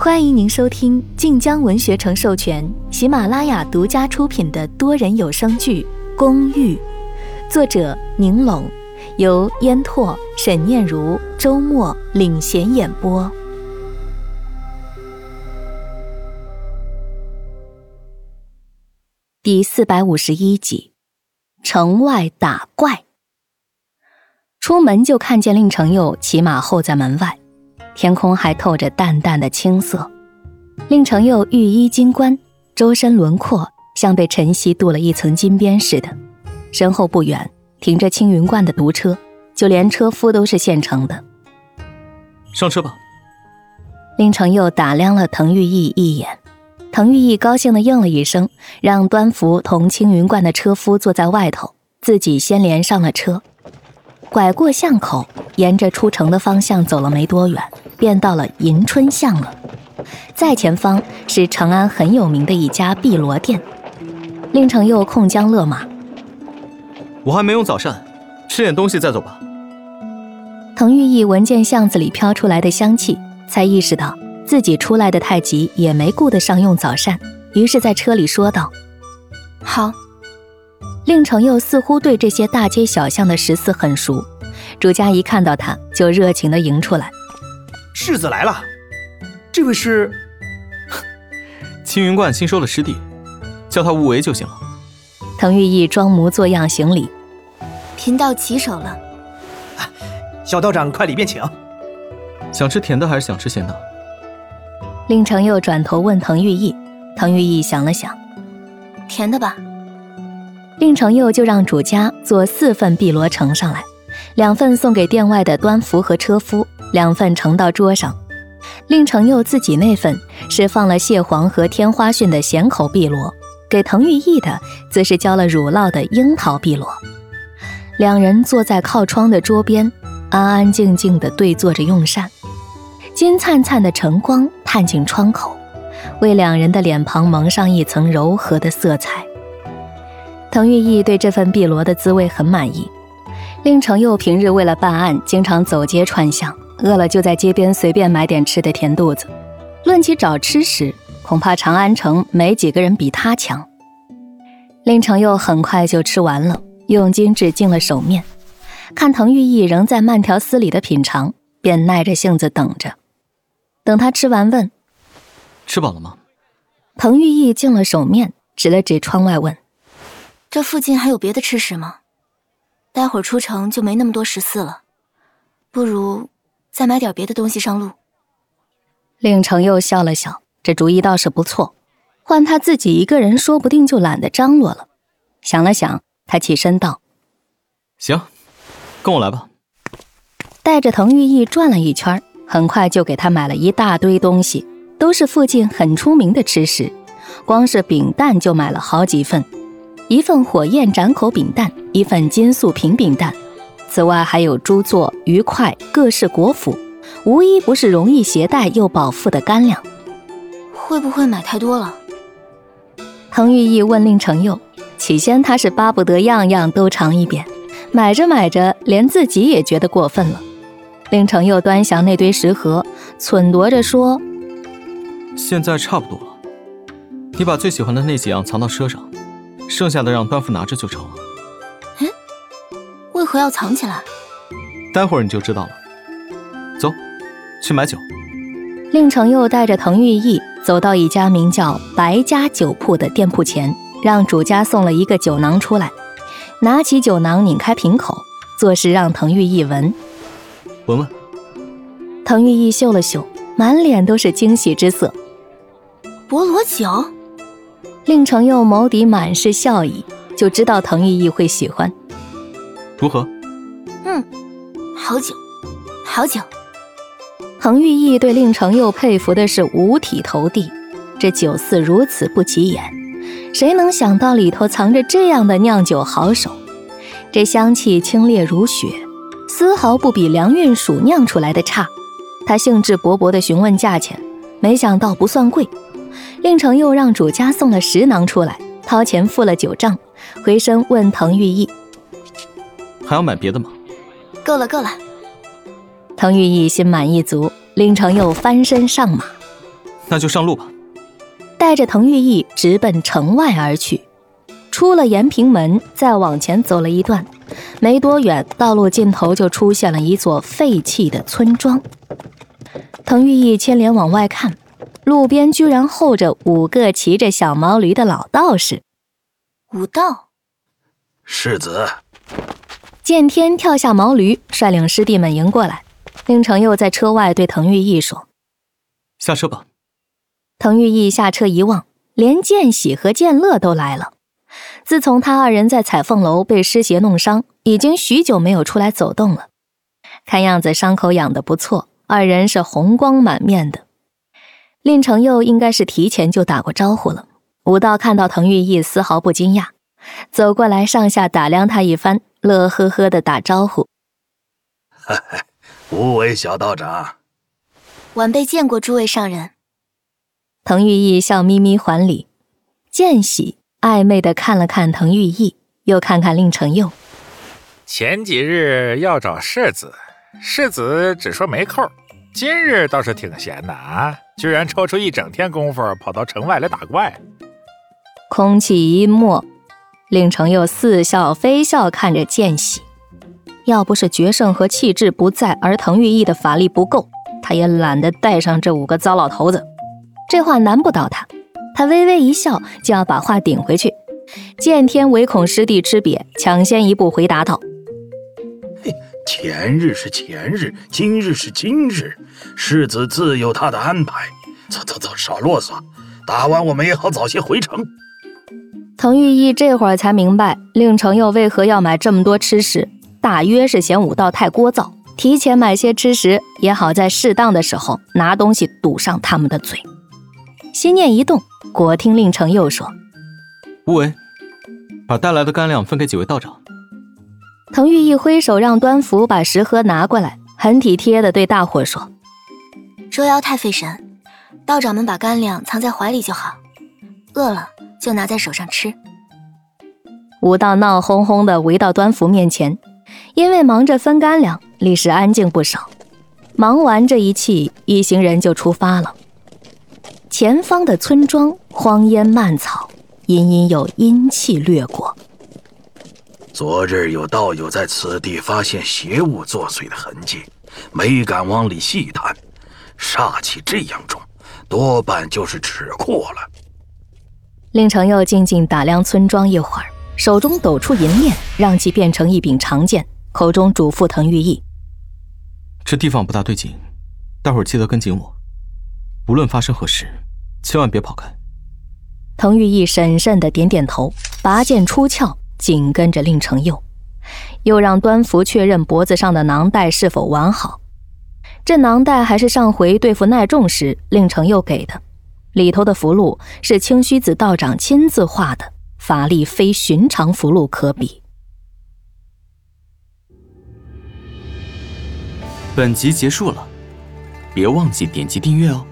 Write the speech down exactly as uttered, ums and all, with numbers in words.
欢迎您收听晋江文学城授权、喜马拉雅独家出品的多人有声剧《公寓》，作者宁龙，由烟拓、沈念如、周末领衔演播。第四百五十一集，城外打怪。出门就看见令程佑骑马候在门外，天空还透着淡淡的青色。令程佑玉衣金冠，周身轮廓像被晨曦镀了一层金边似的。身后不远停着青云观的独车，就连车夫都是现成的。 上车吧。 令程佑打量了滕玉义一眼，滕玉义高兴地应了一声，让端福同青云观的车夫坐在外头，自己先连上了车。拐过巷口，沿着出城的方向走了没多远，便到了迎春巷了。在前方是长安很有名的一家碧螺店。令程佑控缰勒马， 我还没用早膳，吃点东西再走吧。 滕玉义闻见巷子里飘出来的香气，才意识到自己出来的太急，也没顾得上用早膳，于是在车里说道：好。令程佑似乎对这些大街小巷的食肆很熟，主家一看到他就热情地迎出来： 世子来了，这位是青云观新收的师弟，叫他无为就行了。 滕玉义装模作样行礼： 贫道起手了。 小道长快里便请。 想吃甜的还是想吃咸的？ 令程佑转头问滕玉义，滕玉义想了想： 甜的吧。 令程佑就让主家做四份碧螺盛上来，两份送给店外的端福和车夫，两份盛到桌上。令程佑自己那份是放了蟹黄和天花蕈的咸口碧螺，给滕玉义的则是浇了乳酪的樱桃碧螺。两人坐在靠窗的桌边，安安静静地对坐着用膳。金灿灿的晨光探进窗口，为两人的脸庞蒙上一层柔和的色彩。滕玉义对这份碧螺的滋味很满意。令程佑平日为了办案，经常走街串巷，饿了就在街边随便买点吃的填肚子。论起找吃时，恐怕长安城没几个人比他强。令程佑很快就吃完了，用金纸净了手面，看滕玉义仍在慢条斯理地品尝，便耐着性子等着。等他吃完问： 吃饱了吗？ 滕玉义净了手面，指了指窗外问： 这附近还有别的吃食吗？待会儿出城就没那么多食肆了，不如再买点别的东西上路。 令程佑笑了笑，这主意倒是不错，换他自己一个人说不定就懒得张罗了。想了想，他起身道： 行，跟我来吧。 带着滕玉义转了一圈，很快就给他买了一大堆东西，都是附近很出名的吃食，光是饼蛋就买了好几份，一份火焰斩口饼蛋，一份金素平饼蛋，此外还有猪座、鱼块、各式果脯，无一不是容易携带又饱腹的干粮。 会不会买太多了？ 滕玉义问令程佑，起先他是巴不得样样都尝一遍，买着买着连自己也觉得过分了。令程佑端详那堆食盒，忖度着说： 现在差不多了，你把最喜欢的那几样藏到车上，剩下的让端福拿着就成了。 嗯，为何要藏起来？ 待会儿你就知道了。走，去买酒。 令程佑带着滕玉义走到一家名叫白家酒铺的店铺前，让主家送了一个酒囊出来，拿起酒囊拧开瓶口，作势让滕玉义闻。 闻闻。 滕玉义嗅了嗅，满脸都是惊喜之色。 博罗酒？ 令程佑眸底满是笑意，就知道滕玉义会喜欢。 如何？ 嗯，好酒，好酒。 滕玉义对令程佑佩服的是五体投地，这酒肆如此不起眼，谁能想到里头藏着这样的酿酒好手？这香气清冽如雪，丝毫不比梁运蜀酿出来的差。他兴致勃勃地询问价钱，没想到不算贵。令程佑让主家送了十囊出来，掏钱付了酒账，回身问滕玉义： 还要买别的吗？ 够了够了。 滕玉义心满意足，令程佑翻身上马。 那就上路吧。 带着滕玉义直奔城外而去。出了延平门，再往前走了一段，没多远，道路尽头就出现了一座废弃的村庄。滕玉义牵连往外看，路边居然候着五个骑着小毛驴的老道士。 武道， 世子。 见天跳下毛驴，率领师弟们迎过来。令程佑在车外对滕玉义说：“ 下车吧。” 滕玉义下车一望，连建喜和建乐都来了。自从他二人在彩凤楼被尸邪弄伤，已经许久没有出来走动了。看样子伤口养得不错，二人是红光满面的。令程佑应该是提前就打过招呼了。武道看到滕玉义丝毫不惊讶，走过来上下打量他一番，乐呵呵地打招呼：“ 嘿嘿，无为小道长。” 晚辈见过诸位上人。 滕玉义笑眯眯还礼。见喜暧昧地看了看滕玉义，又看看令程佑。 前几日要找世子，世子只说没空，今日倒是挺闲的啊，居然抽出一整天功夫跑到城外来打怪。 空气一默，令程佑似笑非笑看着见喜。要不是决胜和气质不在，而滕玉义的法力不够，他也懒得带上这五个糟老头子。这话难不倒他，他微微一笑，就要把话顶回去。见天唯恐师弟吃瘪，抢先一步回答道：“ 嘿，前日是前日，今日是今日，世子自有他的安排。走走走，少啰嗦，打完我们也好早些回城。” 滕玉义这会儿才明白令程佑为何要买这么多吃食，大约是嫌武道太聒噪，提前买些吃食也好在适当的时候拿东西堵上他们的嘴。心念一动，果听令程佑说：“ 无为，把带来的干粮分给几位道长。” 滕玉义挥手让端福把食盒拿过来，很体贴地对大伙说：“ 捉妖太费神，道长们把干粮藏在怀里就好，饿了就拿在手上吃。” 武道闹哄哄地围到端福面前，因为忙着分干粮，立时安静不少。忙完这一气，一行人就出发了。前方的村庄荒烟蔓草，隐隐有阴气掠过。 昨日有道友在此地发现邪物作祟的痕迹，没敢往里细探，煞气这样重，多半就是纸阔了。 令程佑静静打量村庄一会儿，手中抖出银链，让其变成一柄长剑，口中嘱咐滕玉义：“ 这地方不大对劲，待会儿记得跟紧我，无论发生何事，千万别跑开。” 滕玉义审慎地点点头，拔剑出鞘，紧跟着令程佑，又让端福确认脖子上的囊袋是否完好。这囊袋还是上回对付奈仲时令程佑给的，里头的符箓是清虚子道长亲自画的，法力非寻常符箓可比。 本集结束了，别忘记点击订阅哦。